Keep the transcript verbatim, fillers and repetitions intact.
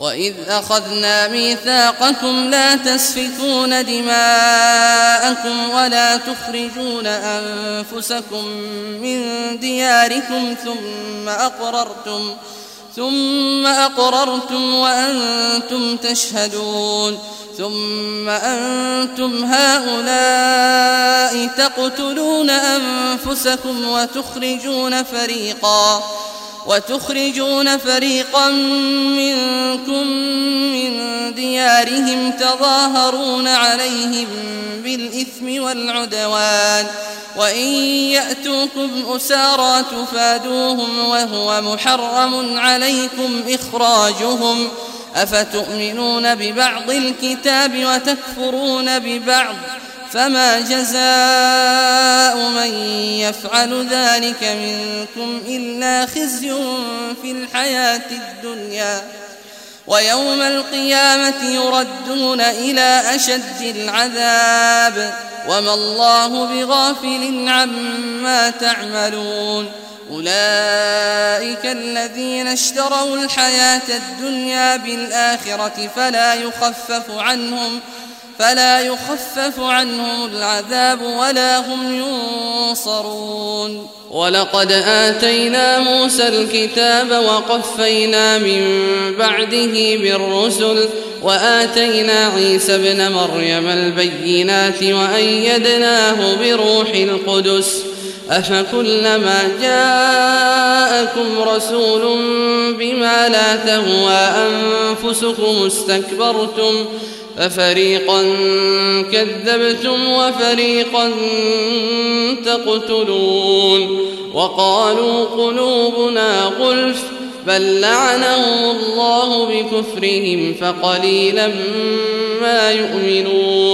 وإذ أخذنا ميثاقكم لا تسفكون دماءكم ولا تخرجون أنفسكم من دياركم ثم أقررتم ثم أقررتم وأنتم تشهدون ثم أنتم هؤلاء تقتلون أنفسكم وتخرجون فريقا وتخرجون فريقا منكم من ديارهم تظاهرون عليهم بالإثم والعدوان وإن يأتوكم أسارى تفادوهم وهو محرم عليكم إخراجهم أفتؤمنون ببعض الكتاب وتكفرون ببعض فما جزاء من يفعل ذلك منكم إلا خزي في الحياة الدنيا ويوم القيامة يردون إلى أشد العذاب وما الله بغافل عما تعملون أولئك الذين اشتروا الحياة الدنيا بالآخرة فلا يخفف عنهم فلا يخفف عنهم العذاب ولا هم ينصرون. ولقد آتينا موسى الكتاب وقفينا من بعده بالرسل وآتينا عيسى ابن مريم البينات وأيدناه بروح القدس أفكلما جاءكم رسول بما لا تهوى أنفسكم استكبرتم ففريقا كذبتم وفريقا تقتلون وقالوا قلوبنا غلف بل لعنهم الله بكفرهم فقليلا ما يؤمنون.